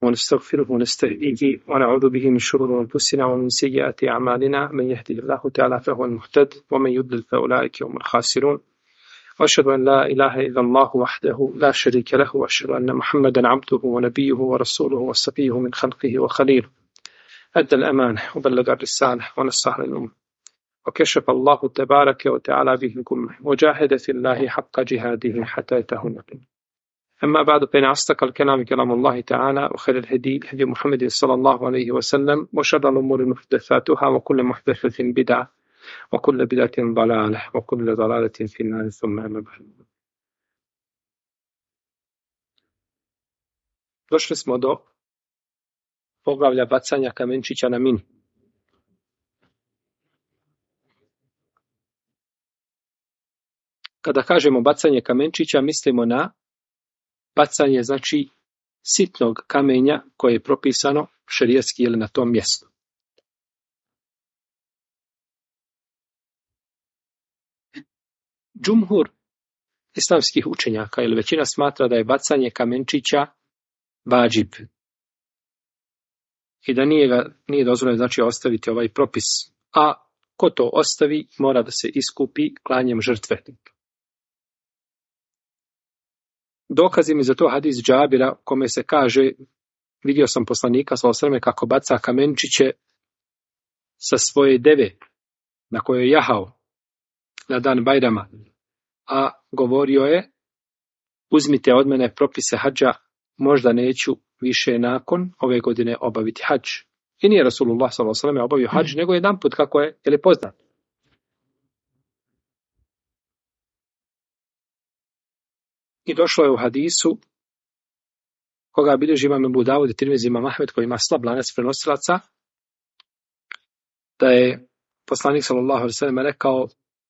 ونستغفره ونستهديه ونعوذ به من شرور أنفسنا ومن سيئات أعمالنا من يهده الله تعالى فهو المهتد ومن يضلل فأولئك هم الخاسرون وأشهد أن لا إله إلا الله وحده لا شريك له وأشهد أن محمدا عبده ونبيه ورسوله وصفيه من خلقه وخليله أدى الأمانة وبلغ الرسالة ونصح للأمة وكشف الله تبارك وتعالى به الأمة وجاهد في الله حق جهاده حتى أتاه اليقين. أما بعد فإن أصدق الكلام كلام الله تعالى وخير الهدي هدي محمد صلى الله عليه وسلم وشر الأمور محدثاتها وكل محدثة بدعة وكل بدعة ضلالة وكل ضلالة في النار ثم أما بعد. Došli smo do poglavlja bacanja kamenčića na mini. Kada kažemo bacanje kamenčića, mislimo na bacanje, znači, sitnog kamenja koje je propisano šerijatski ili na tom mjestu. Džumhur islamskih učenjaka ili većina smatra da je bacanje kamenčića vađib i da nije dozvoljeno, znači, ostaviti ovaj propis, a ko to ostavi mora da se iskupi klanjem žrtve. Dokazi mi za to hadis Džabira kome se kaže: vidio sam poslanika sallallahu alejhi ve sellem kako baca kamenčiće sa svoje deve na kojoj je jahao na dan Bajrama, a govorio je: uzmite od mene propise hadža, možda neću više nakon ove godine obaviti hadž. I nije Rasulullah sallallahu alejhi ve sellem obavio hadž, nego jedanput, kako je poznat. I došlo je u hadisu koga bilježi imam Ebu Davud i Tirmizi, imam Ahmed, koji ima slab lanac prenosilaca, da je poslanik sallallahu alejhi ve sellem rekao: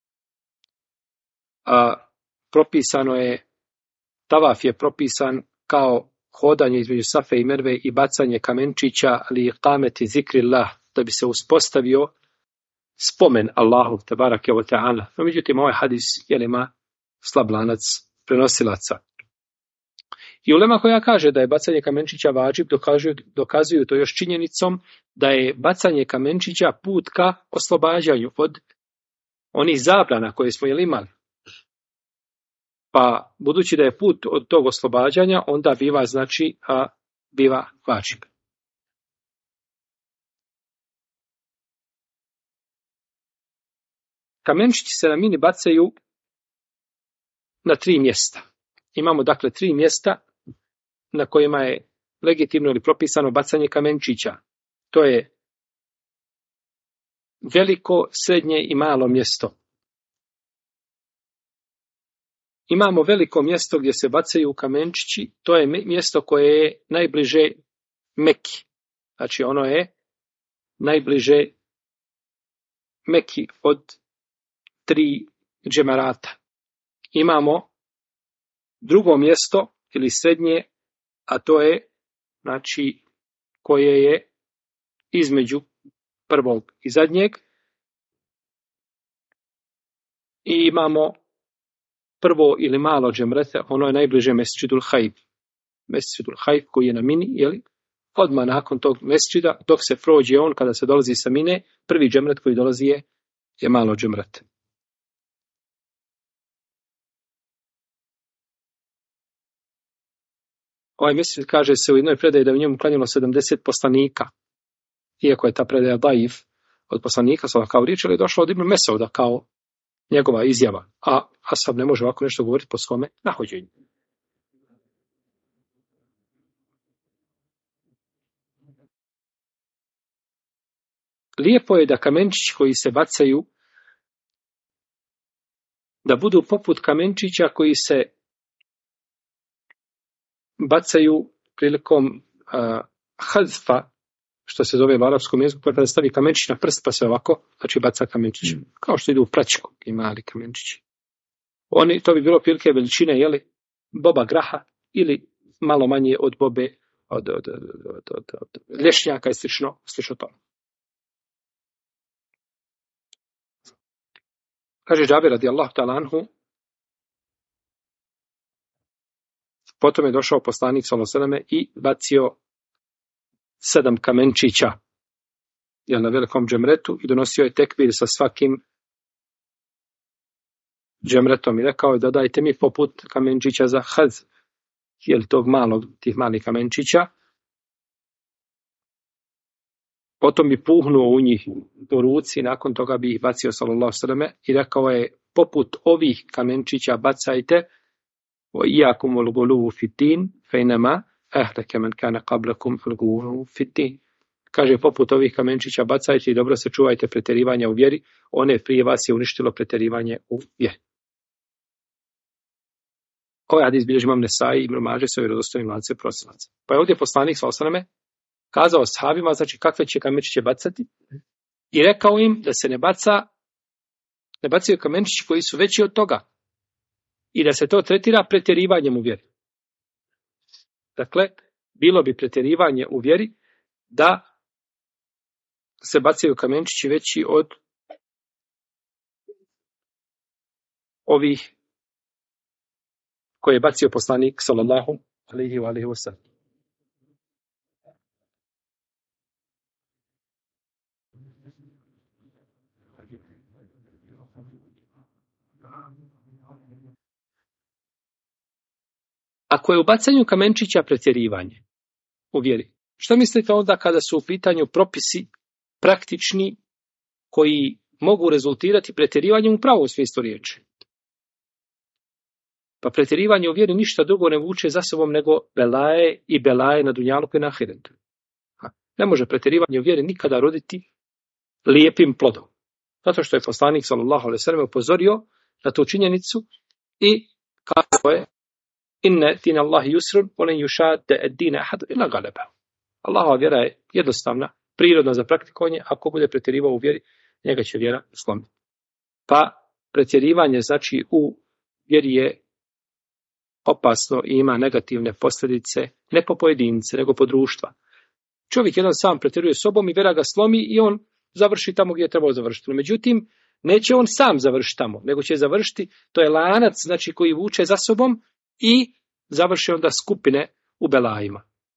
propisano je, tavaf je propisan kao hodanje između Safe i Merve i bacanje kamenčića li iqameti zikrillah, da bi se uspostavio spomen Allahu tebarake ve ta'ala. No, međutim, ovaj hadis ima slab lanac prenosilaca. I ulema koja kaže da je bacanje kamenčića vađib, dokazuju to još činjenicom da je bacanje kamenčića put ka oslobađanju od onih zabrana koje smo imali. Pa budući da je put od tog oslobađanja, onda biva, znači, biva vađib. Kamenčići se na mini bacaju na 3 mjesta. Imamo, dakle, 3 mjesta na kojima je legitimno ili propisano bacanje kamenčića. To je veliko, srednje i malo mjesto. Imamo veliko mjesto gdje se bacaju kamenčići, to je mjesto koje je najbliže Meki. Znači, ono je najbliže Meki od 3 džemarata. Imamo drugo mjesto ili srednje, a to je, znači, koje je između prvog i zadnjeg. I imamo prvo ili malo džemrete, ono je najbliže Mesdžidul Hajf. Mesdžidul Hajf koji je na mini, odmah nakon tog mesdžida, dok se prođe on, kada se dolazi sa mine, prvi džemret koji dolazi je malo džemrete. Ovaj mesdžid, kaže se u jednoj predaji da je u njemu klanjalo 70 poslanika. Iako je ta predaja daif od poslanika, kao riječ, ali je došlo od Ibn Mesauda kao njegova izjava. A ashab ne može ovako nešto govoriti po svome nahođenju. Lijepo je da kamenčići koji se bacaju da budu poput kamenčića koji se bacaju prilikom hazfa, što se zove u arapskom jeziku, kada stavi kamenčić na prst pa se ovako, znači baca kamenčić. Kao što idu u praćku i mali kamenčići. To bi bilo prilike veličine, boba graha ili malo manje od bobe, od lješnjaka i slično to. Kaže Džabir radijallahu ta'ala anhu, potom je došao poslanik sallallahu alejhi ve selleme i bacio 7 kamenčića na velikom džemretu i donosio je tekbir sa svakim džemretom i rekao je dodajte mi poput kamenčića za haz, tih malih kamenčića. Potom bi puhnuo u njih u ruci, nakon toga bi ih bacio sallallahu sallam i rekao je poput ovih kamenčića bacajte wa iyakum wal ghuluw fi din fa inma ahlaka man kana qablakum al ghuluw fi din. Kaže poput ovih kamenčića bacajte i dobro se čuvajte pretjerivanja u vjeri, one prije vas je uništilo pretjerivanje u vjeri. Ovaj hadis bilježi Imam Nesai i Ibn Mađe sa vjerodostojnim lancem prenosilaca. Pa je ovdje poslanik sallallahu alejhi ve selleme kazao sahabima, znači kakve će kamenčiće bacati i rekao im da se ne bacaju kamenčići koji su veći od toga i da se to tretira pretjerivanjem u vjeri. Dakle, bilo bi pretjerivanje u vjeri da se bacaju kamenčići veći od ovih koje je bacio poslanik sallallahu alejhi ve sellem. Ako je u bacanju kamenčića pretjerivanje u vjeri, što mislite onda kada su u pitanju propisi praktični koji mogu rezultirati pretjerivanjem u pravom smislu riječi? Pa pretjerivanje u vjeri ništa drugo ne vuče za sobom nego belaje na dunjaluku i na ahiretu. Ne može pretjerivanje u vjeri nikada roditi lijepim plodom. Zato što je poslanik sallallahu alejhi ve sellem upozorio na tu činjenicu i kazao je inna din Allahi yusrun wa lan yushadda ad-din ahad illa ghalaba. Allahova vjera je jednostavna, prirodna za praktikovanje, ako bude pretjerivao u vjeri, njega će vjera slomiti. Pa pretjerivanje znači u vjeri je opasno i ima negativne posljedice, ne po pojedince, nego po društva. Čovjek jedan sam pretjeruje sobom i vjera ga slomi i on završi tamo gdje je trebao završiti. Međutim, neće on sam završiti tamo, nego će završiti, to je lanac znači koji vuče za sobom i završi onda skupine u belajima.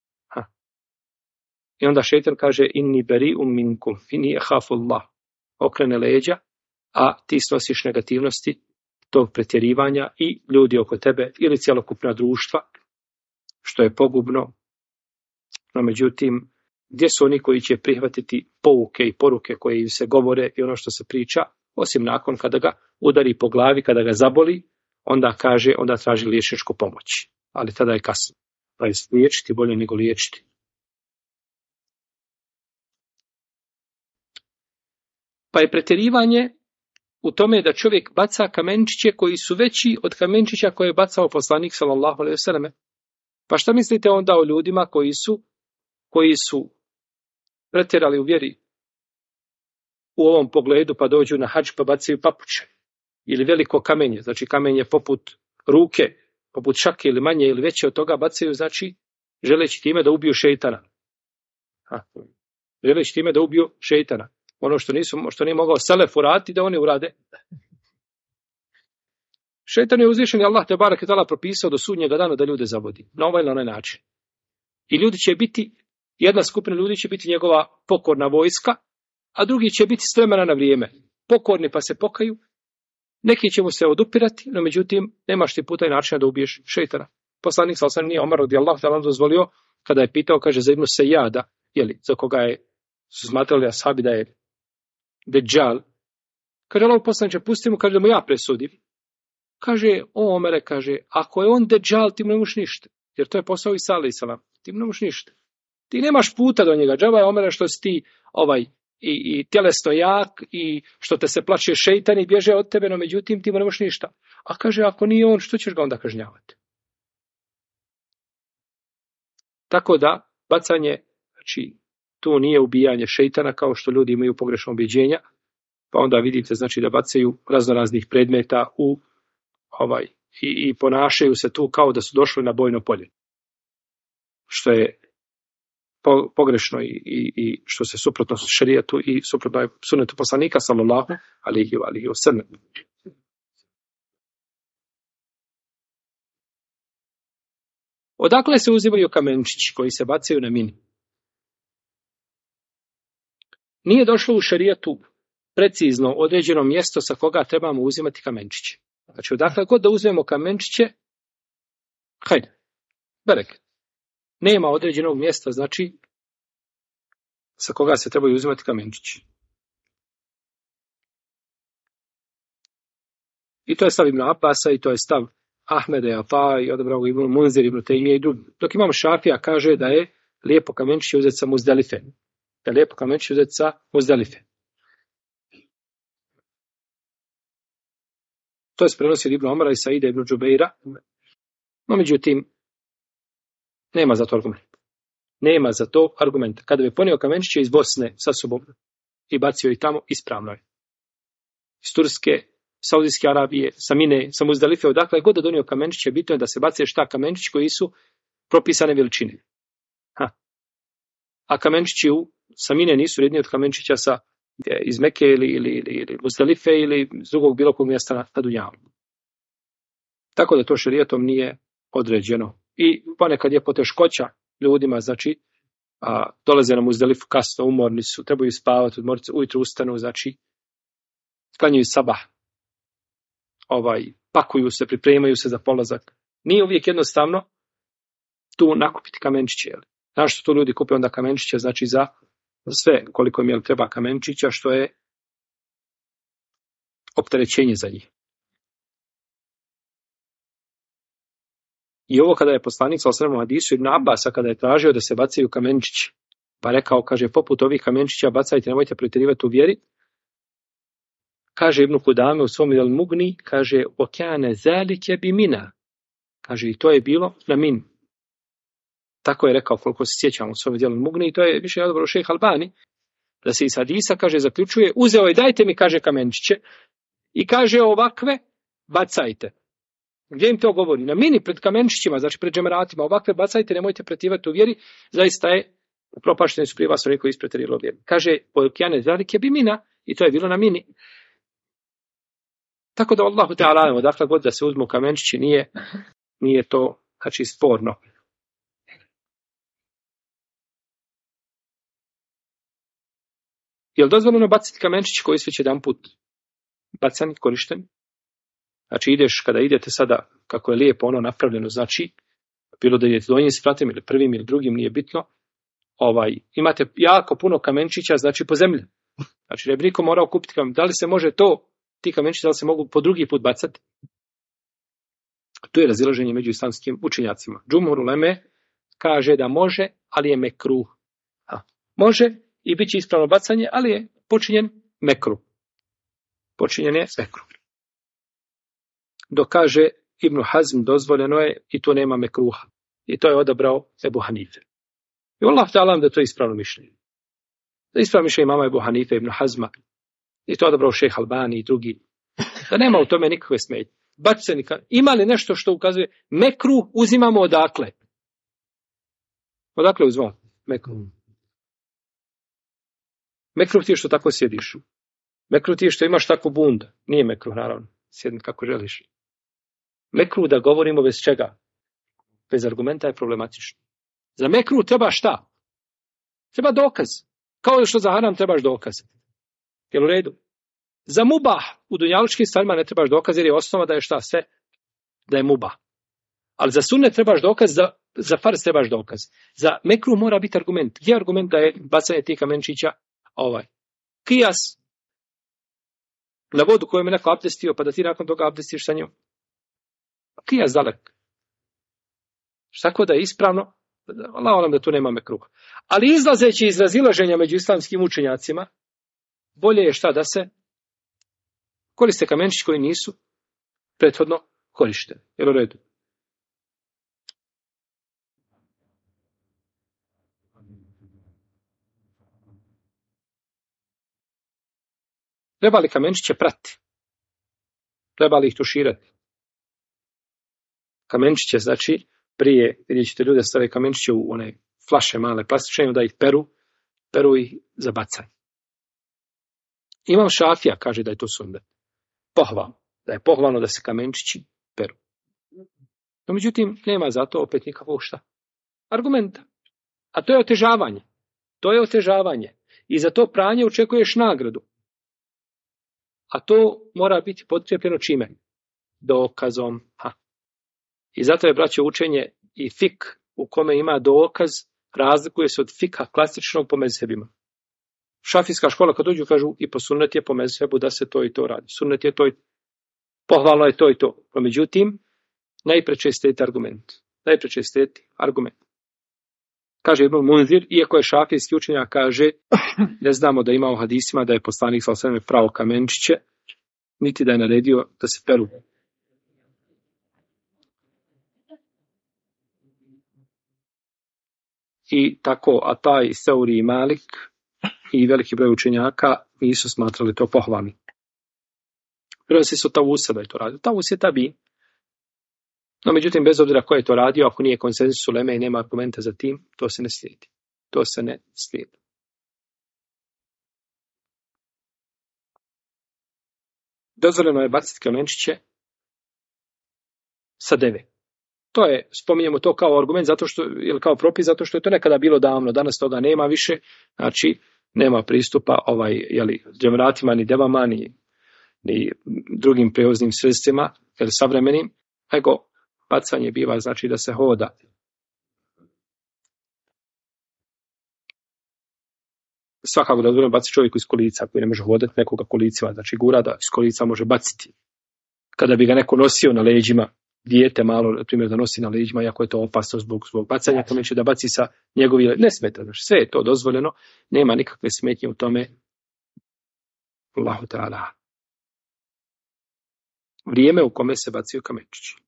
I onda šejtan kaže inni beri'um minkum inni akhafu Allah. Okrene leđa, a ti snosiš negativnosti tog pretjerivanja i ljudi oko tebe ili cjelokupna društva, što je pogubno. No međutim, gdje su oni koji će prihvatiti pouke i poruke koje im se govore i ono što se priča, osim nakon kada ga udari po glavi, kada ga zaboli, onda traži liječničku pomoć. Ali tada je kasno. Pa je liječiti bolje nego liječiti. Pa je pretjerivanje u tome da čovjek baca kamenčiće koji su veći od kamenčića koje je bacao poslanik sallallahu alejhi ve selleme. Pa šta mislite onda o ljudima koji su pretjerali u vjeri u ovom pogledu pa dođu na hadž pa bacaju papuče ili veliko kamenje, znači kamenje poput ruke, poput šake ili manje ili veće od toga bacaju, znači želeći time da ubiju šejtana. Želeći time da ubiju šejtana. Ono što nije mogao selef uraditi da oni urade. Šejtan je uzvišen i Allah te barek ve taala propisao do sudnjega dana da ljude zavodi na ovaj ili onaj način. I ljudi će biti, jedna skupina ljudi će biti njegova pokorna vojska, a drugi će biti s vremena na vrijeme. Pokorni pa se pokaju, neki će mu se odupirati, no međutim nemaš ti puta i načina da ubiješ šejtana. Poslanik sallallahu alejhi ve sellem Omar radijallahu ta'ala dozvolio kada je pitao, kaže za Ibn Sejada, za koga su smatrali ashabi da je Dejjal. Kaže Allah poslaniče, pusti mu, kaže da mu ja presudim. Kaže, Omere, kaže, ako je on Dejjal, ti mu ne možeš ništa. Jer to je posao Isa alejhi selam. Ti mu ne možeš ništa. Ti nemaš puta do njega. Džaba je Omere što si ti i tjelesno jak i što te se plaće šejtan i bježe od tebe, no međutim ti mu ne možeš ništa. A kaže, ako nije on, što ćeš ga onda kažnjavati? Tako da, bacanje, znači, tu nije ubijanje šejtana kao što ljudi imaju pogrešno ubjeđenja, pa onda vidite znači da bacaju raznoraznih predmeta i ponašaju se tu kao da su došli na bojno polje. Što je pogrešno i što se suprotno šerijatu i suprotno je sunnetu poslanika sallallahu alejhi ve sellem. Odakle se uzimaju kamenčići koji se bacaju na mini? nije došlo u šerijatu precizno određeno mjesto sa koga trebamo uzimati kamenčiće. Znači, odakle god da uzmemo kamenčiće, hajde, berek. Nema određenog mjesta, znači, sa koga se trebaju uzimati kamenčići. I to je stav Ibn Abasa i to je stav Ahmeda i Ata i odabrao ga Ibn Munzir, Ibn Tejmije i drugi. Dok imam Šafija kaže da je lijepo kamenčiće uzeti sa Muzdelife. Da je lijepo kamenčiće uzeti sa Muzdelife. To se prenosi od Ibn Omara i Saida Ibn Džubeira. No, međutim, nema za to argumenta. Nema za to argumenta. Kada bi ponio kamenčiće iz Bosne sa sobom i bacio ih tamo, ispravno je. Iz Turske, Saudijske Arabije, sa Mine, sa Muzdalife, odakle god da donio kamenčiće, bitno je da se bace šta kamenčići koji su propisane veličine. A kamenčići sa Mine nisu redniji od kamenčića iz Meke ili Muzdalife ili iz drugog bilo kog mjesta na Dunjavu. Tako da to šerijatom nije određeno. I ponekad je poteškoća ljudima, znači, dolaze na Muzdalifu kasno, umorni su, trebaju spavati, odmoriti, ujutro ustanu, znači, klanjaju sabah, pakuju se, pripremaju se za polazak. Nije uvijek jednostavno tu nakupiti kamenčiće. Znaš što tu ljudi kupe onda kamenčiće, znači za sve koliko im treba kamenčića, što je opterećenje za njih. I ovo kada je poslanik sa osnovnom hadisu Ibn Abasa, kada je tražio da se bacaju kamenčići, pa rekao, kaže, poput ovih kamenčića bacajte, nemojte pretjerivati u vjeri. Kaže Ibn Kudame u svom Al Mugni, kaže, okane zalike bi mina. Kaže, i to je bilo na min. Tako je rekao, koliko se sjećamo u svom Al Mugni, i to je više odobro šejh Albani, da se iz hadisa, kaže, zaključuje, uzeo je, dajte mi, kaže, kamenčiće, i kaže, ovakve bacajte. Gdje im to govori? Na mini, pred kamenčićima, znači pred džemeratima, ovakve bacajte, nemojte pretjerivati u vjeri, zaista je upropašteni su prije vas oni koji ispretjerilo vjeri. Kaže, okane zalike bi mina, i to je bilo na mini. Tako da Allahu Teala, odakle god da se uzmu kamenčići, nije to, znači, sporno. Je li dozvoljeno baciti kamenčić koji su već jedan put bacani, korišteni? Znači, kada idete sada, kako je lijepo ono napravljeno, znači, bilo da idete donjim spratem ili prvim ili drugim, nije bitno, imate jako puno kamenčića, znači, po zemlji. Znači, ne bi niko morao kupiti kamenčića. Da li se može ti kamenčići, da li se mogu po drugi put bacati? Tu je razilaženje među islamskim učenjacima. Džumhur uleme kaže da može, ali je mekruh. Može i bit će ispravno bacanje, ali je počinjen mekruh. Počinjen je mekruh. Dok kaže Ibn Hazm, dozvoljeno je i to nema mekruha. I to je odabrao Ebu Hanife. I Allah ta'ala da to je ispravno mišljenje. Da je ispravno mišljenje mama Ebu Hanife, Ibn Hazma. I to je odabrao šejh Albani i drugi. Da nema u tome nikakve smetnje. Bacanje. Ima li nešto što ukazuje? Mekruh uzimamo odakle? Odakle uzimamo? Mekruh. Mekruh ti je što tako sjediš. Mekruh ti je što imaš tako bunda. Nije mekruh, naravno. Sjedni kako želiš. Mekruh da govorimo bez čega? Bez argumenta je problematično. Za mekruh treba šta? Treba dokaz. Kao što za haram trebaš dokaz. Jel u redu? Za mubah u dunjalučkim stvarima ne trebaš dokaz jer je osnova da je šta? Sve da je mubah. Ali za sunnet trebaš dokaz, za farz trebaš dokaz. Za mekruh mora biti argument. Gdje je argument da je bacanje tih kamenčića? Kijas na vodu koju je neko abdestio, pa da ti nakon toga abdestiš sa njom. Kijas dalek. Tako da je ispravno, Allah da tu nema mekruha. Ali izlazeći iz razilaženja među islamskim učenjacima, bolje je šta da se koriste kamenčići koji nisu prethodno korišteni. Jel u redu? Treba li kamenčiće prati? Treba li ih tuširati? Kamenčiće, znači, prije, vidjet ćete ljude stave kamenčiće u one flaše male plastične, da ih peru ih za bacanje. Imam Šafija, kaže da je to sunnet. Pohvalno. Da je pohvalno da se kamenčići peru. No, međutim, nema za to opet nikakvog šta argumenta. A to je otežavanje. i za to pranje očekuješ nagradu. A to mora biti potkrijepljeno čime? Dokazom. I zato je, braćo, učenje i fik u kome ima dokaz razlikuje se od fika klasičnog po mezhebima. Šafijska škola kad dođu kažu i po sunnet je po mezhebu da se to i to radi. Sunnet je to i pohvalno je to i to. No, međutim, najpreče je slijedi argument. Kaže Ibn Munzir, iako je šafijski učenjak, kaže, ne znamo da ima u hadisima da je poslanik sallallahu alejhi ve sellem prao kamenčiće, niti da je naredio da se peru. I tako Ataj, Seuri i Malik i veliki broj učenjaka nisu smatrali to pohvalni. Prenosi se od Tavusa da je to radio. Tavus je tabi. No, međutim, bez obzira ko je to radio, ako nije konsenzus uleme i nema argumenta za tim, to se ne slijedi. Dozvoljeno je baciti kamenčiće sa deve. To je, spominjemo to kao argument, ili kao propis, zato što je to nekada bilo davno, danas toga nema više, znači nema pristupa džemratima, ni devama, ni drugim prijevoznim sredstvima, jer savremenim, nego bacanje biva znači da se hoda. Svakako da dozvoljeno baciti čovjeku iz kolica, koji ne može hodati, nekoga kolicima, znači gura da iz kolica može baciti. Kada bi ga neko nosio na leđima, dijete malo, na primjer, da nosi na leđima, iako je to opasno zbog bacanja, to neće da baci sa njegovim, ne smeta, znači sve je to dozvoljeno, nema nikakve smetnje u tome. Allahu ta'ala. Vrijeme u kome se bacaju kamenčići.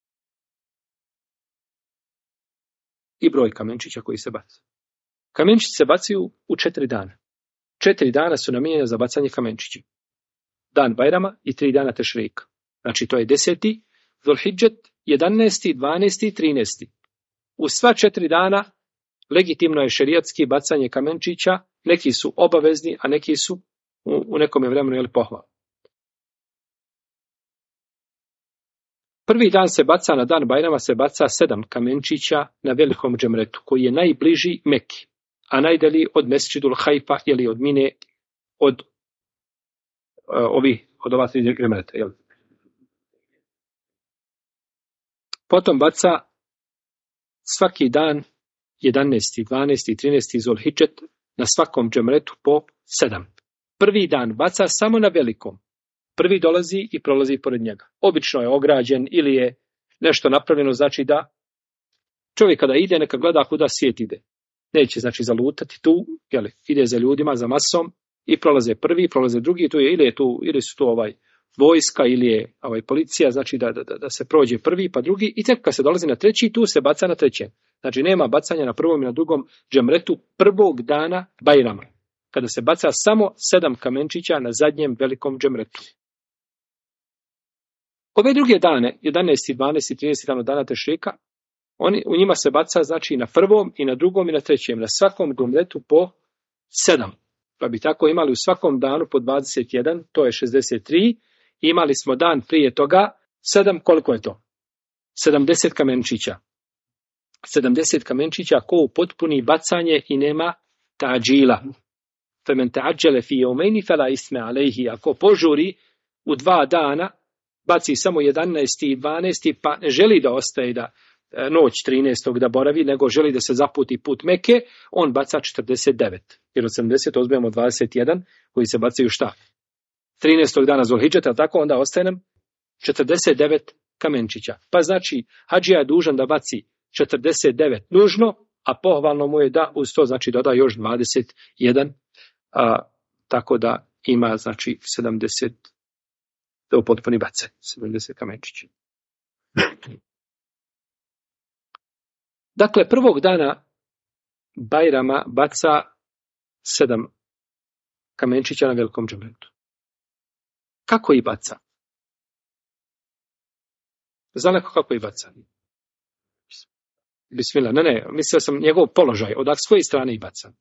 I broj kamenčića koji se bacaju. Kamenčići se bacaju u 4 dana. 4 dana su namijenjene za bacanje kamenčića. Dan Bajrama i 3 dana Tešrika. Znači to je 10. Zulhidžet, 11., 12. i 13. U sva 4 dana legitimno je šerijatski bacanje kamenčića. Neki su obavezni, a neki su u nekom vremenu pohvalni. Prvi dan se baca, na dan Bajrama se baca 7 kamenčića na velikom džemretu, koji je najbliži Meki, a najdalji od Mesdžidul Hajfa ili od Mine, od ova 3 džemreta. Potom baca svaki dan 11., 12. i 13. Zulhidžet na svakom džemretu po 7. Prvi dan baca samo na velikom. Prvi dolazi i prolazi pored njega. Obično je ograđen ili je nešto napravljeno, znači da čovjek kada ide, neka gleda kuda svijet ide. Neće znači zalutati tu, ide za ljudima, za masom i prolaze prvi, prolaze drugi, ili su tu vojska ili je policija, znači da se prođe prvi pa drugi i tek kad se dolazi na treći, tu se baca na trećem. Znači nema bacanja na prvom i na drugom džemretu prvog dana Bajrama. Kada se baca samo 7 kamenčića na zadnjem velikom džemretu. Ove druge dane, 11., 12. i 30. dana Tešrika, u njima se baca znači na prvom i na drugom i na trećem, na svakom džemretu po 7. Pa bi tako imali u svakom danu po 21, to je 63. Imali smo dan prije toga 7, koliko je to? 70 kamenčića. 70 kamenčića ko upotpuni bacanje i nema ta'đila. Femen ta'đele fi jevmejni fela isme alejhi. Ako požuri u 2 dana, baci samo 11. i 12. pa ne želi da ostaje da noć 13. da boravi, nego želi da se zaputi put Meke, on baca 49. Jer od 70 uzmemo 21 koji se bacaju šta? 13. dana Zulhidžeta, tako onda ostaje nam 49 kamenčića. Pa znači, hadžija je dužan da baci 49 nužno, a pohvalno mu je da uz to znači doda još 21, tako da ima znači 70, da upotpuni bace, 70 kamenčića. Dakle, prvog dana Bajrama baca 7 kamenčića na velikom džemretu. Kako ih baca? Znate kako ih baca? Bismillah, ne, mislio sam njegov položaj, s koje strane ih baca?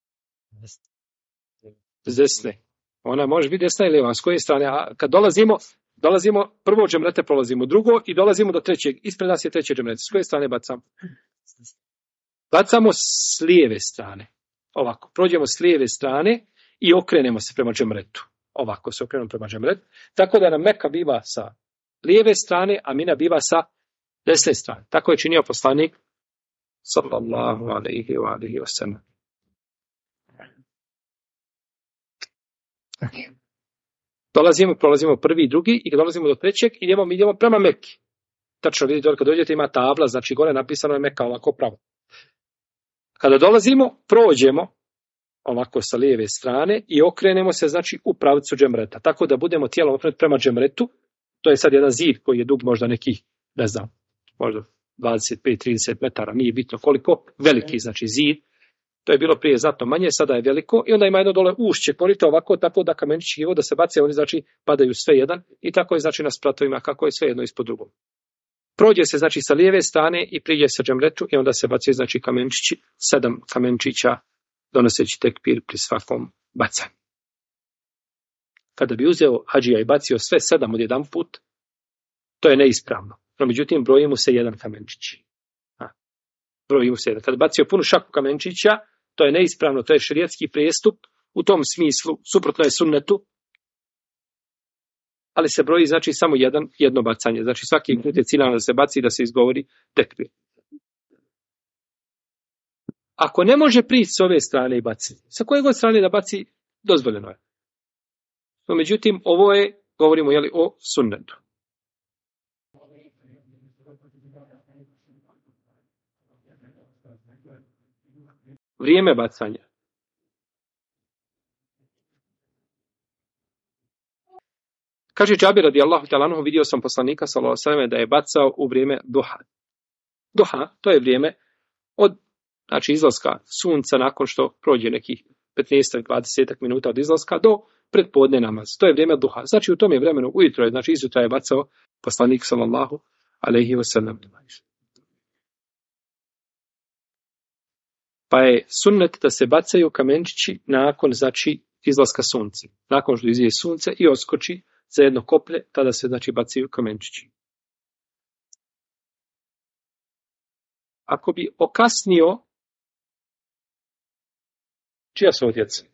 S desne. Ona može biti desna ili lijeva, s koje strane, a kad dolazimo prvo džemrete prolazimo, drugo i dolazimo do trećeg, ispred nas je treće džemrete, s koje strane bacamo? Bacamo s lijeve strane. ovako, prođemo s lijeve strane i okrenemo se prema džemretu. Ovako se okrenemo prema džemretu. Tako da nam Meka biva sa lijeve strane, a Mina biva sa desne strane. Tako je činio poslanik sallallahu alejhi ve sellem. Prolazimo prvi i drugi i kad dolazimo do trećeg, idemo prema Meki. Tačno vidite, kad dođete ima tabla, znači gore napisano je Meka ovako pravo. Kada dolazimo, prođemo ovako sa lijeve strane i okrenemo se, znači, u pravcu džemreta. Tako da budemo tijelom okrenuti prema džemretu. To je sad jedan zid koji je dug možda nekih, ne znam, možda 25-30 metara, nije bitno koliko, veliki, znači zid. To je bilo prije znatno manje, sada je veliko i onda ima jedno dole ušće, korito ovako, tako da kamenčići voda se bace, oni znači padaju sve jedan i tako je znači na spratovima, kako je sve jedno ispod drugom. Prođe se znači sa lijeve strane i priđe sa džemretu i onda se bacaju znači kamenčići, 7 kamenčića donoseći tekbir pri svakom bacanju. Kada bi uzeo hadžija i bacio sve 7 odjedan put, to je neispravno. No međutim, broji mu se jedan kamenčić. Broji mu se jedan. Kada bacio punu šaku kamenčića, to je neispravno, to je šerijatski prijestup, u tom smislu, suprotno je sunnetu, ali se broji znači samo jedno bacanje. Znači svaki put je ciljano da se baci i da se izgovori tekbir. Ako ne može prići s ove strane i baci, sa koje god strane da baci, dozvoljeno je. No međutim, ovo je, govorimo o sunnetu. Vrijeme bacanja. Kaže Džabir radijallahu ta'ala anhu, vidio sam poslanika sallallahu alejhi ve sellem da je bacao u vrijeme duha. Duha, to je vrijeme od znači izlaska sunca nakon što prođe nekih 15-20 minuta od izlaska do predpodne namaz. To je vrijeme duha. Znači u tom je vremenu ujutro, znači izutra je bacao poslanik sallallahu alejhi ve sellem. Pa je sunnet da se bacaju kamenčići nakon znači izlaska sunca. Nakon što izlazi sunce i oskoči za jedno koplje, tada se znači bacaju kamenčići. Ako bi okasnio, čija su djeca?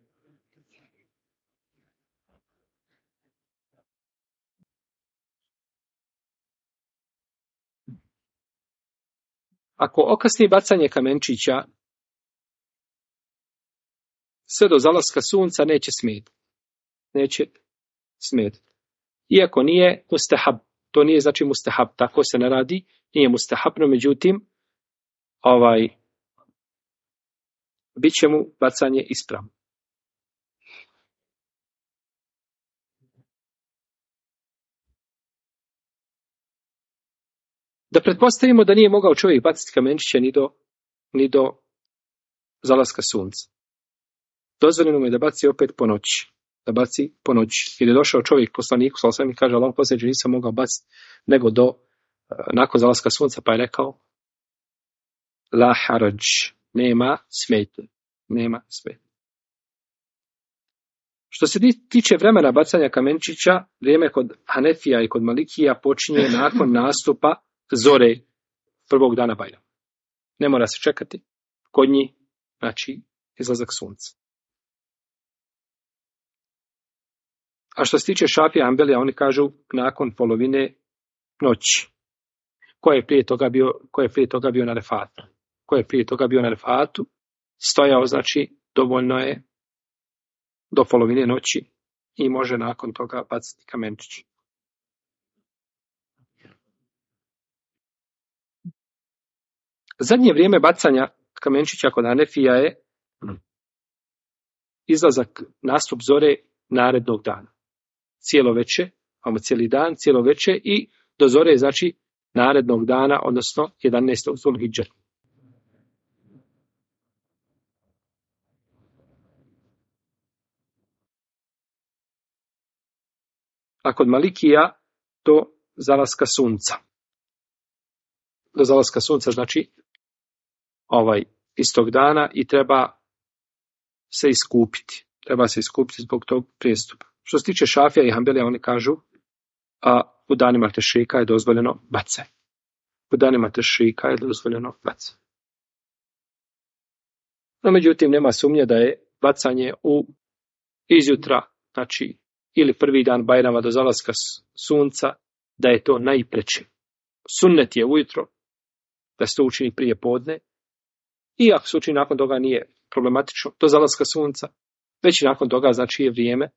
Ako okasni bacanje kamenčića, sve do zalaska sunca neće smetati. Iako nije mustahab, to nije znači mustahab, tako se ne radi, nije mustahabno, međutim, bit će mu bacanje ispravno. Da pretpostavimo da nije mogao čovjek baciti kamenčiće ni do zalaska sunca. Dozvoljeno mu je da baci opet po noći. Da baci po noći. Jer je došao čovjek poslaniku, sallallahu i kaže, Allah posljednji nisam mogao baciti nego nakon zalaska sunca, pa je rekao, la harađ, nema smetnje. Što se tiče vremena bacanja kamenčića, vrijeme kod Hanefija i kod Malikija počinje nakon nastupa zore prvog dana Bajrama. Ne mora se čekati kod njih, znači izlazak sunca. A što se tiče Šafija i Hanbelija, oni kažu nakon polovine noći. Ko je prije toga bio na refatu? Ko je prije toga bio na refatu, stojao, znači, dovoljno je do polovine noći i može nakon toga baciti kamenčić. Zadnje vrijeme bacanja kamenčića kod Hanefija je izlazak, nastup zore narednog dana. Cijelo veče, imamo cijeli dan, cijelo veče i do zore, znači, narednog dana, odnosno 11. Zulhidža. A kod Malikija do zalaska sunca. Do zalaska sunca, znači, istog dana i treba se iskupiti. Treba se iskupiti zbog tog prijestupa. Što se tiče Šafija i Hanbelija, oni kažu, u danima tešrika je dozvoljeno bacanje. U danima tešrika je dozvoljeno bacanje. No, međutim, nema sumnje da je bacanje izjutra, znači, ili prvi dan Bajrama do zalaska sunca, da je to najpreče. Sunnet je ujutro, da se to učini prije podne, i ako se učini nakon toga nije problematično, do zalaska sunca, već i nakon toga, znači, je vrijeme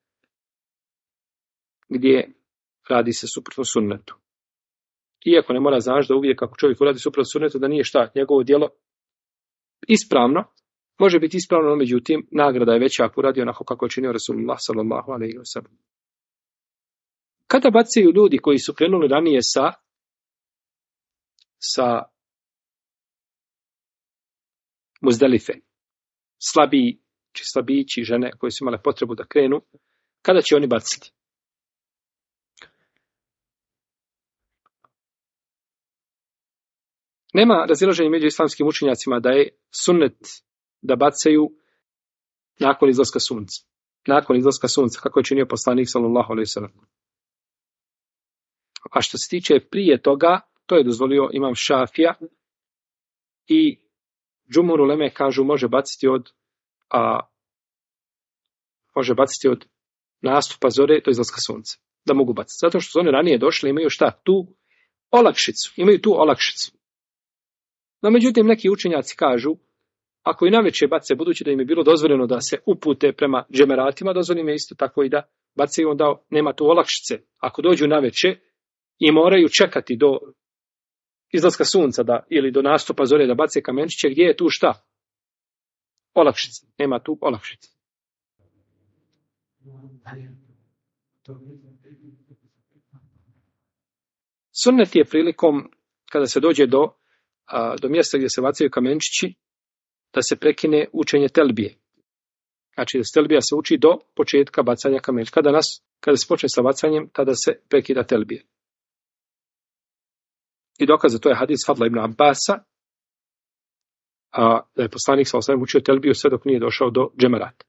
gdje radi se suprotno sunnetu. Iako ne mora znaš da uvijek ako čovjek uradi suprotno sunnetu, da nije šta, njegovo djelo ispravno, može biti ispravno, no međutim, nagrada je veća ako uradi onako kako je činio Rasulullah sallallahu alejhi ve sellem. Kada bacaju ljudi koji su krenuli ranije sa Muzdalife, slabići, žene koji su imale potrebu da krenu, kada će oni baciti? Nema razilaženja među islamskim učenjacima da je sunnet da bacaju nakon izlaska sunca. Nakon izlaska sunca, kako je činio poslanik sallallahu alejhi ve sellem. A što se tiče prije toga, to je dozvolio imam Šafija i džumhur uleme kažu može baciti od nastupa zore do izlaska sunca. Da mogu baciti. Zato što su one ranije došle, imaju šta? Imaju tu olakšicu. No, međutim, neki učenjaci kažu, ako i navečer bace, budući da im je bilo dozvoljeno da se upute prema džemeratima, dozvoljeno je isto tako i da bacaju, onda nema tu olakšice. Ako dođu navečer i moraju čekati do izlaska sunca ili do nastupa zore da bace kamenčiće, gdje je tu šta? Olakšice. Nema tu olakšice. Sunnet je prilikom kada se dođe do mjesta gdje se bacaju kamenčići, da se prekine učenje telbije. Znači da telbija se uči do početka bacanja kamenčića. Kada se počne sa bacanjem, tada se prekida telbije. I dokaz za to je hadis Fadla ibn Abbasa, da je poslanik sallallahu alejhi ve sellem učio telbiju sve dok nije došao do džemerata.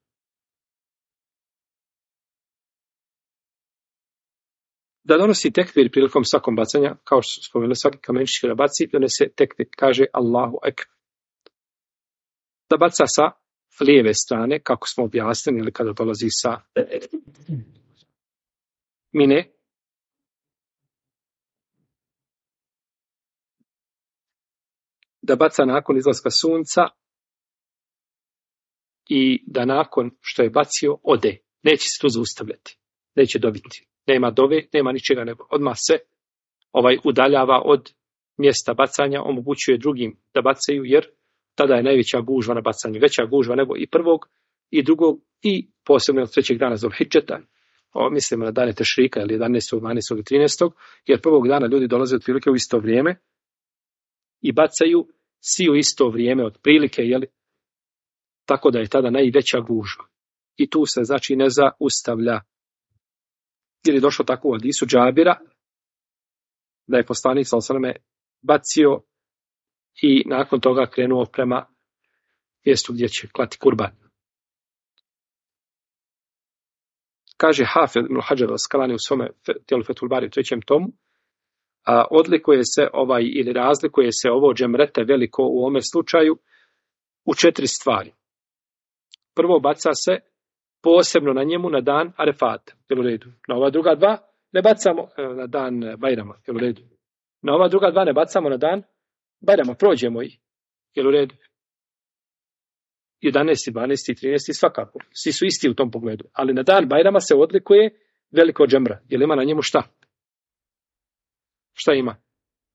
Da donosi tekbir prilikom svakog bacanja, kao što su spomenuli, svaki kamenčić kada baci, donese tekbir, kaže Allahu ekber. Da baca sa lijeve strane, kako smo objasnili, ili kada dolazi sa mine. Da baca nakon izlaska sunca i da nakon što je bacio ode. Neće se tu zaustavljati. Neće dobiti. Nema dove, nema ničega, nego odmah se udaljava od mjesta bacanja, omogućuje drugim da bacaju, jer tada je najveća gužva na bacanju. Veća gužva nego i prvog i drugog i posebno od trećeg dana Zulhidžeta. Mislimo na dane Tešrika, ili 11., 12. i 13. Jer prvog dana ljudi dolaze otprilike u isto vrijeme i bacaju svi u isto vrijeme otprilike, tako da je tada najveća gužva. I tu se znači ne zaustavlja. Jer je došlo tako u hadisu Džabira, da je poslanik sallallahu alejhi ve sellem bacio i nakon toga krenuo prema mjestu gdje će klati kurban. Kaže Hafid ibn Hadžar al-Askalani u svome tijelu Fethul Bari u 3. tomu, odlikuje se ili razlikuje se ovo džemrete veliko u ovome slučaju u 4 stvari. Prvo, baca se posebno na njemu na dan Arefata, jel u redu. Na ova druga dva ne bacamo na dan Bajrama, jel u redu. Na ova druga dva ne bacamo na dan Bajrama, prođemo ih, jel u redu. 11., 12. i 13. svakako, svi su isti u tom pogledu. Ali na dan Bajrama se odlikuje veliko džemra, jel ima na njemu šta? Šta ima?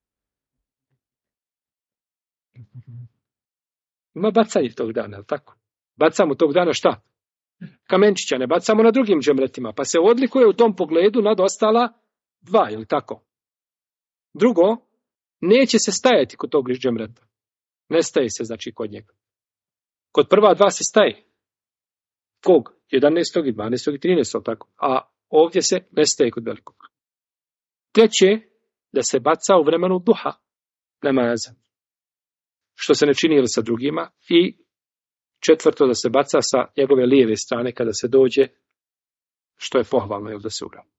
Ima bacanje tog dana, jel tako? Bacamo tog dana šta? Kamenčića, ne bacamo na drugim džemretima, pa se odlikuje u tom pogledu nad ostala 2, jel tako? Drugo, neće se stajati kod tog džemreta. Ne staje se, znači, kod njega. Kod prva 2 se staje. Kog? 11. i 12. i 13. tako? A ovdje se ne staje kod velikog. Treće, da se baca u vremenu duha namaza, što se ne čini ili sa drugima. I 4. da se baca sa njegove lijeve strane kada se dođe, što je pohvalno, ili da se ura.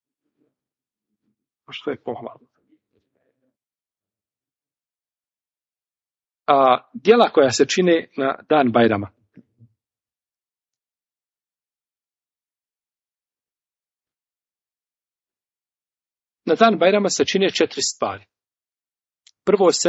Što je pohvalno? djela koja se čine na dan Bajrama. Na dan Bajrama se čine 4 stvari. Prvo se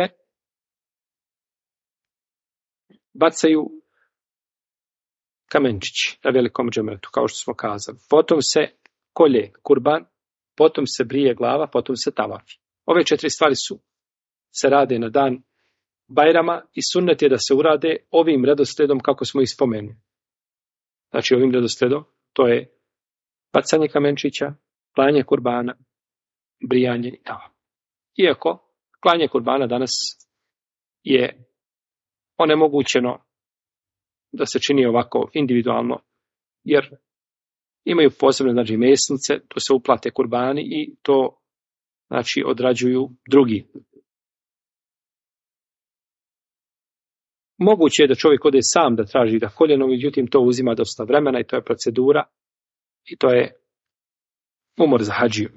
bacaju kamenčići na velikom džemretu, kao što smo kazali. Potom se kolje kurban, potom se brije glava, potom se tavafi. Ove 4 stvari se rade na dan Bajrama i sunnet je da se urade ovim redoslijedom kako smo ih spomenuli. Znači ovim redoslijedom, to je bacanje kamenčića, klanje kurbana, brijanje i tavaf. Iako klanje kurbana danas je onemogućeno da se čini ovako individualno, jer imaju posebne mesnice, to se uplate kurbani i to odrađuju drugi. Moguće je da čovjek ode sam da traži da koljeno, međutim to uzima dosta vremena i to je procedura i to je umor za hadžiju.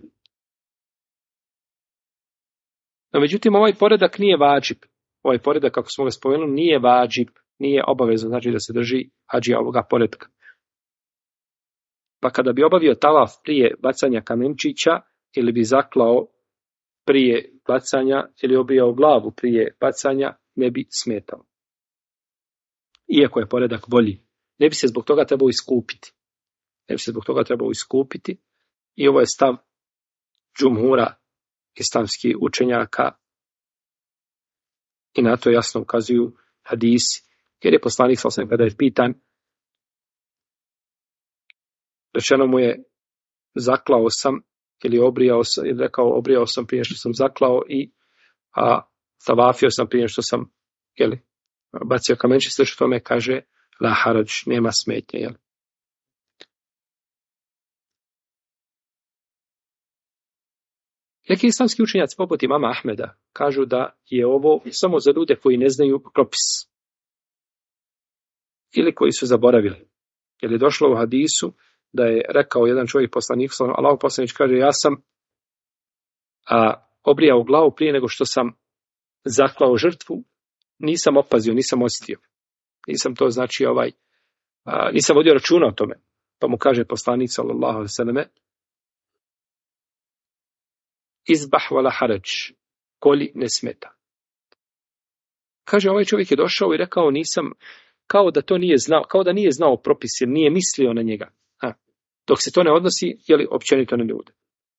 No, međutim, ovaj poredak nije vadžib. Ovaj poredak, kako smo ga spomenuli, nije vadžib, nije obavezno, znači da se drži hadžija ovoga poredka. Pa kada bi obavio tavaf prije bacanja kamenčića ili bi zaklao prije bacanja ili obrijao glavu prije bacanja, ne bi smetao. Iako je poredak bolji. Ne bi se zbog toga trebao iskupiti. I ovo je stav džumhura islamskih učenjaka i na to jasno ukazuju hadisi. Jer je poslanik sallallahu kada je pitan, rečeno mu je zaklao sam ili obrijao sam, ili rekao obrijao sam prije što sam zaklao i tavafio sam prije što sam bacio kamenčić, sve što tome kaže la harađ, nema smetnje. Neki islamski učenjaci poput imama Ahmeda kažu da je ovo samo za ljude koji ne znaju propis ili koji su zaboravili. Jer je došlo u hadisu da je rekao jedan čovjek poslanik, Allahov poslanik kaže, ja sam obrijao glavu prije nego što sam zaklao žrtvu, nisam opazio, nisam osjetio. Nisam to nisam vodio računa o tome. Pa mu kaže poslanik sallallahu alejhi ve selleme, izbah wala harađ, koli ne smeta. Kaže, ovaj čovjek je došao i rekao, nisam, kao da to nije znao, kao da nije znao propis, jer nije mislio na njega. Dok se to ne odnosi, općenito na ljude.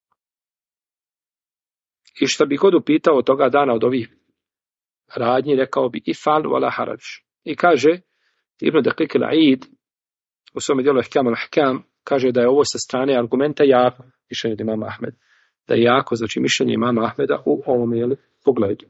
I što bi god upitao toga dana od ovih radnji, rekao bi ifal wala harađ. I kaže, Ibn Daqiq al-Aid, u svome dijelu Ahkam al-Ahkam, kaže da je ovo sa strane argumenta jako, mišljenje od imama Ahmeda. Da je jako, znači mišljenje imama Ahmeda u ovom pogledu.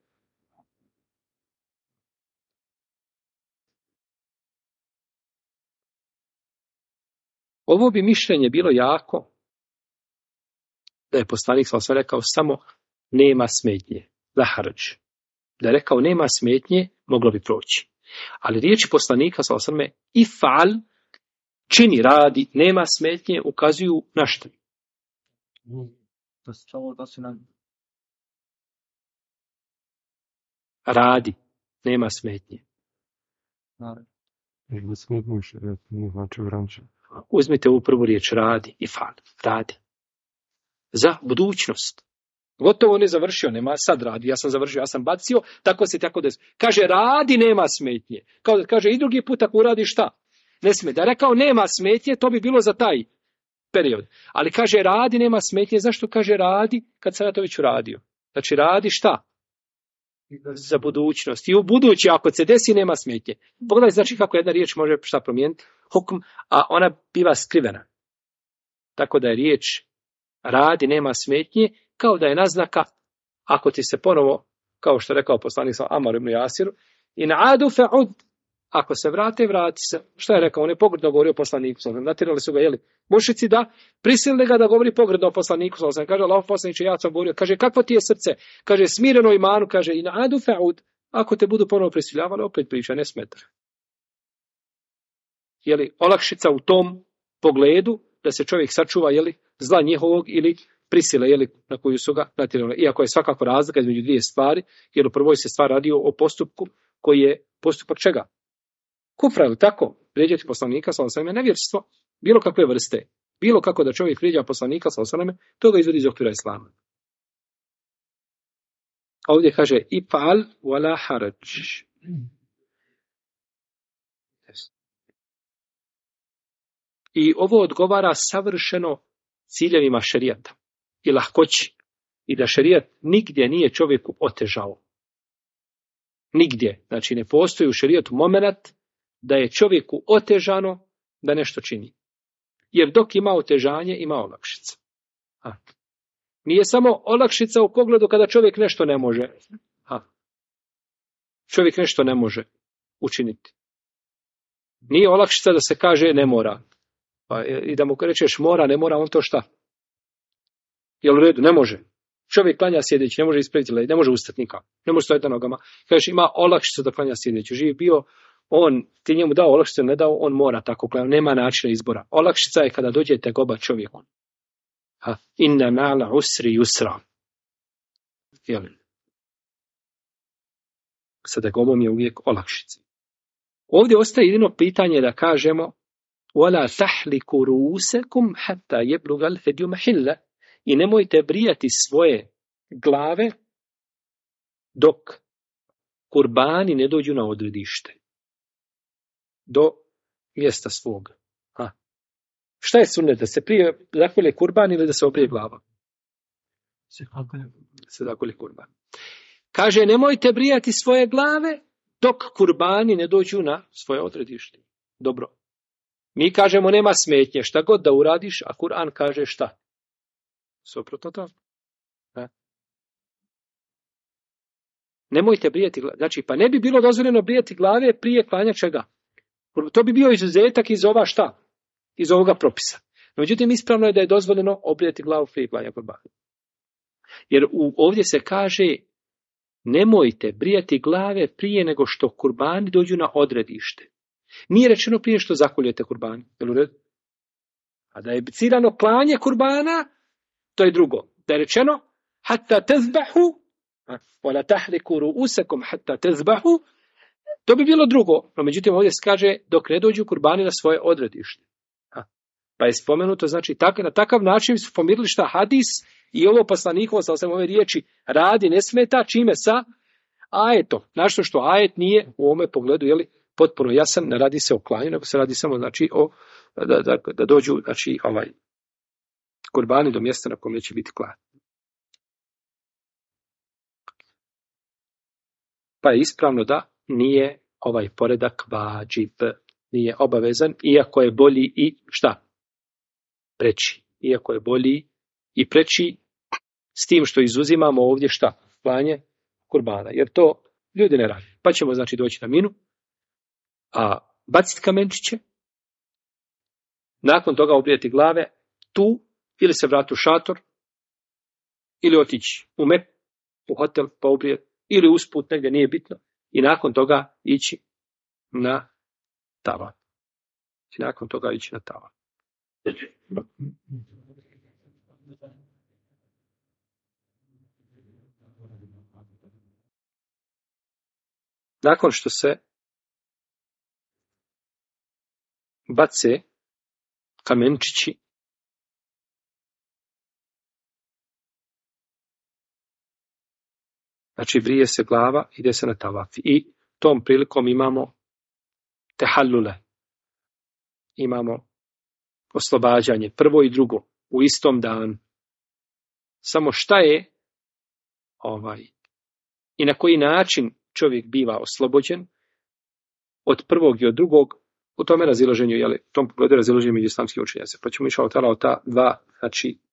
Ovo bi mišljenje bilo jako da je poslanik sallallahu alejhi ve sellem rekao samo nema smetnje, la harađ. Da je rekao nema smetnje, moglo bi proći. Ali riječi poslanika sallallahu alejhi ve sellem ifal, čini, radi, nema smetnje, ukazuju na što? Radi, nema smetnje. Uzmite ovu prvu riječ, radi, ifal, radi. Za budućnost. Gotovo ne završio, nema sad radi, ja sam završio, ja sam bacio, tako se tako desilo. Kaže, radi, nema smetnje. Kao da kaže, i drugi put ako uradi šta? Ne smije. Da je rekao, nema smetnje, to bi bilo za taj period. Ali kaže, radi, nema smetnje. Zašto kaže radi, kad sam ja to već uradio? Znači, radi šta? Za budućnost. I u budući, ako se desi, nema smetnje. Pogledaj, znači, kako jedna riječ može šta promijeniti? Hukm, a ona biva skrivena. Tako da je riječ radi, nema smetnje, kao da je naznaka, ako ti se ponovo, kao što je rekao poslanik Amar ibn Jasiru, in adu fa'ud, ako se vrate, vrati se. Šta je rekao? On je pogrdno govorio poslaniku. Natjerali su ga, mušici da prisilili ga da govori pogrdno poslaniku. Kaže, Allahov poslaniče, ja sam govorio. Kaže, kakvo ti je srce? Kaže, smireno imanu. Kaže, in adu fa'ud, ako te budu ponovo prisiljavali, opet priča, ne smeta. Olakšica u tom pogledu, da se čovjek sačuva, zla njihovog ili prisile, na koju su ga natjerali. Iako je svakako razlika između dvije stvari, jer u prvoj se stvar radi o postupku, koji je postupak čega? Kufra, ili tako? Vrijeđati poslanika, sallallahu alejhi ve sellem, nevjerstvo, bilo kakve vrste. Bilo kako da čovjek vrijeđa poslanika, sallallahu alejhi ve sellem, to ga izvodi iz okvira islama. A ovdje kaže i fal wala haraj. I ovo odgovara savršeno ciljevima šerijata i lahkoći. I da šerijat nigdje nije čovjeku otežao. Nigdje. Znači ne postoji u šerijatu moment da je čovjeku otežano da nešto čini. Jer dok ima otežanje, ima olakšica. Nije samo olakšica u pogledu kada čovjek nešto ne može. Čovjek nešto ne može učiniti. Nije olakšica da se kaže ne mora. I da mu rečeš mora, ne mora, on to šta? Jel u redu? Ne može. Čovjek klanja sjedeći, ne može ispraviti led, ne može ustati nikako. Ne može stojati na nogama. Kažeš ima olakšicu da klanja sjedeći. Živ bio, on, ti njemu dao olakšicu, ne dao, on mora tako klanjati. Nema načina izbora. Olakšica je kada dođe tegoba čovjeku. Inna ma'al usri yusra. Jel? Sa tegobom je uvijek olakšica. Ovdje ostaje jedino pitanje da kažemo وَلَا تَحْلِكُوا رُؤُسَكُمْ حَتَّى يَبْلُغَ الْهَدْيُ مَحِلَّهُ. I nemojte brijati svoje glave dok kurbani ne dođu na odredište. Do mjesta svog. Šta je sunnet? Da se prije zakolje kurban ili da se obrije glava? Se zakolje kurban. Kaže, nemojte brijati svoje glave dok kurbani ne dođu na svoje odredište. Dobro. Mi kažemo nema smetnje, šta god da uradiš, a Kur'an kaže šta? Suprotno to. Nemojte brijati glave. Znači, pa ne bi bilo dozvoljeno brijati glave prije klanja čega? To bi bio izuzetak iz ova šta? Iz ovoga propisa. No, međutim, ispravno je da je dozvoljeno obrijati glavu prije klanja kurbana. Jer ovdje se kaže nemojte brijati glave prije nego što kurbani dođu na odredište. Nije rečeno prije što zakoljete kurbani. Jel u redu? A da je ciljano klanje kurbana, to je drugo. Da je rečeno hatta tezbahu wala tahliku ru'usakum hatta tezbahu, to bi bilo drugo. No, međutim, ovdje se kaže dok ne dođu kurbani na svoje odredište. Pa je spomenuto, znači, na takav način su pomirili šta hadis i ovo poslanikovo, sa osam ove riječi, radi, ne smeta, čime sa ajetom. Našto što ajet nije u ovome pogledu, jeli, potpuno jasan, ne radi se o klanju, nego se radi samo, znači, da dođu, znači, kurbani do mjesta na kojem će biti klan. Pa je ispravno da nije ovaj poredak vađib, nije obavezan, iako je bolji i šta? Preći. Iako je bolji i preći s tim što izuzimamo ovdje šta? Klanje kurbana. Jer to ljudi ne radi. Pa ćemo znači doći na minu, a baciti kamenčiće, nakon toga obrijati glave tu, ili se vrati u šator, ili otići u Meku, u hotel pa obrijati, ili usput negdje, nije bitno, i nakon toga ići na tavan. I nakon toga ići na tavan. Nakon što se bace kamenčići, znači brije se glava, ide se na tavaf. I tom prilikom imamo tehallule. Imamo oslobađanje, prvo i drugo, u istom danu. Samo šta je i na koji način čovjek biva oslobođen od prvog i od drugog, u tome razilaženju, u tom pogledu razilaženju među islamskim učenjacima. Pa ćemo išao o ta dva, znači,